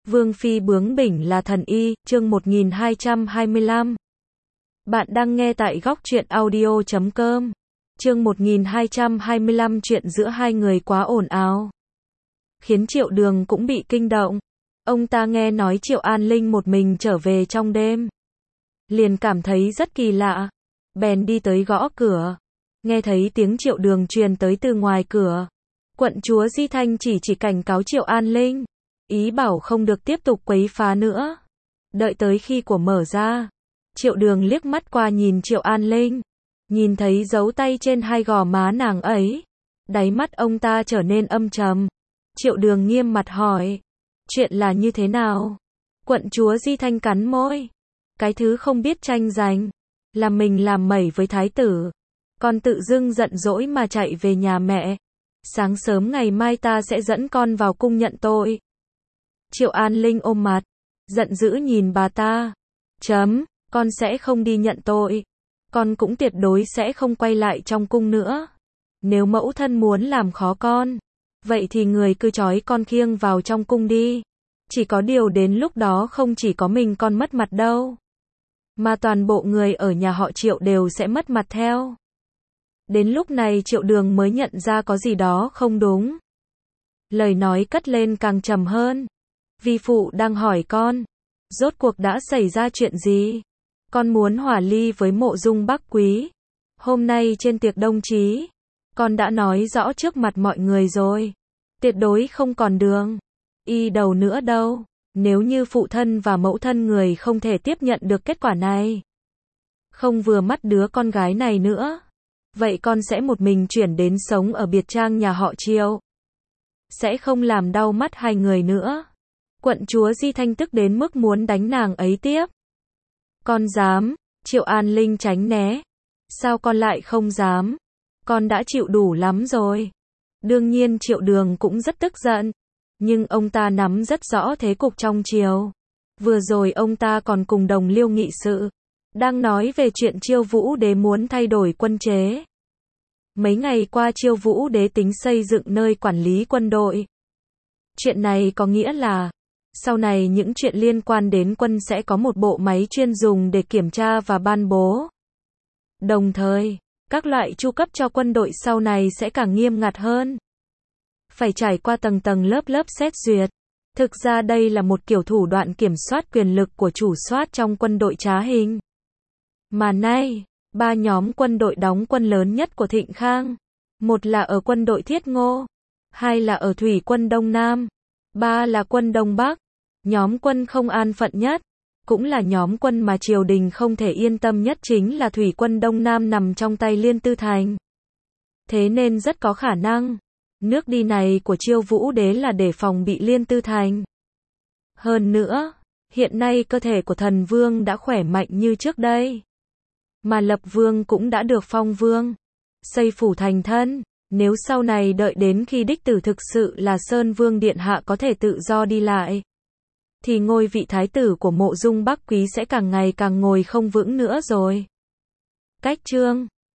Vương phi bướng bỉnh là thần y, chương 1225. Bạn đang nghe tại góc truyện audio.com. Chương 1225 chuyện giữa hai người quá ồn ào, khiến Triệu Đường cũng bị kinh động. Ông ta nghe nói Triệu An Linh một mình trở về trong đêm, liền cảm thấy rất kỳ lạ, bèn đi tới gõ cửa. Nghe thấy tiếng Triệu Đường truyền tới từ ngoài cửa, quận chúa Di Thanh chỉ cảnh cáo Triệu An Linh, ý bảo không được tiếp tục quấy phá nữa. Đợi tới khi của mở ra, Triệu Đường liếc mắt qua nhìn Triệu An Linh, nhìn thấy dấu tay trên hai gò má nàng ấy, đáy mắt ông ta trở nên âm trầm. Triệu Đường nghiêm mặt hỏi, chuyện là như thế nào? Quận chúa Di Thanh cắn môi, cái thứ không biết tranh giành, là mình làm mẩy với thái tử, con tự dưng giận dỗi mà chạy về nhà mẹ. Sáng sớm ngày mai ta sẽ dẫn con vào cung nhận tội. Triệu An Linh ôm mặt, giận dữ nhìn bà ta. Con sẽ không đi nhận tội. Con cũng tuyệt đối sẽ không quay lại trong cung nữa. Nếu mẫu thân muốn làm khó con, vậy thì người cứ trói con khiêng vào trong cung đi. Chỉ có điều đến lúc đó không chỉ có mình con mất mặt đâu, mà toàn bộ người ở nhà họ Triệu đều sẽ mất mặt theo. Đến lúc này Triệu Đường mới nhận ra có gì đó không đúng. Lời nói cất lên càng trầm hơn. Vi phụ đang hỏi con, rốt cuộc đã xảy ra chuyện gì? Con muốn hòa ly với Mộ Dung Bắc Quý. Hôm nay trên tiệc đồng chí, con đã nói rõ trước mặt mọi người rồi. Tuyệt đối không còn đường y đầu nữa đâu. Nếu như phụ thân và mẫu thân người không thể tiếp nhận được kết quả này, không vừa mắt đứa con gái này nữa, vậy con sẽ một mình chuyển đến sống ở biệt trang nhà họ Triệu. Sẽ không làm đau mắt hai người nữa. Quận chúa Di Thanh tức đến mức muốn đánh nàng ấy tiếp. Con dám? Triệu An Linh tránh né. Sao con lại không dám? Con đã chịu đủ lắm rồi. Đương nhiên Triệu Đường cũng rất tức giận, nhưng ông ta nắm rất rõ thế cục trong triều. Vừa rồi ông ta còn cùng đồng liêu nghị sự, đang nói về chuyện Chiêu Vũ Đế muốn thay đổi quân chế. Mấy ngày qua Chiêu Vũ Đế tính xây dựng nơi quản lý quân đội. Chuyện này có nghĩa là, sau này những chuyện liên quan đến quân sẽ có một bộ máy chuyên dùng để kiểm tra và ban bố. Đồng thời, các loại chu cấp cho quân đội sau này sẽ càng nghiêm ngặt hơn. Phải trải qua tầng tầng lớp lớp xét duyệt. Thực ra đây là một kiểu thủ đoạn kiểm soát quyền lực của chủ soát trong quân đội trá hình. Mà nay, ba nhóm quân đội đóng quân lớn nhất của Thịnh Khang. Một là ở quân đội Thiết Ngô, hai là ở Thủy quân Đông Nam, ba là quân Đông Bắc. Nhóm quân không an phận nhất, cũng là nhóm quân mà triều đình không thể yên tâm nhất chính là Thủy quân Đông Nam nằm trong tay Liên Tư Thành. Thế nên rất có khả năng, nước đi này của Chiêu Vũ Đế là để phòng bị Liên Tư Thành. Hơn nữa, hiện nay cơ thể của thần vương đã khỏe mạnh như trước đây, mà Lập Vương cũng đã được phong vương, xây phủ thành thân. Nếu sau này đợi đến khi đích tử thực sự là Sơn Vương Điện Hạ có thể tự do đi lại, thì ngôi vị thái tử của Mộ Dung Bắc Quý sẽ càng ngày càng ngồi không vững nữa rồi. Cách chương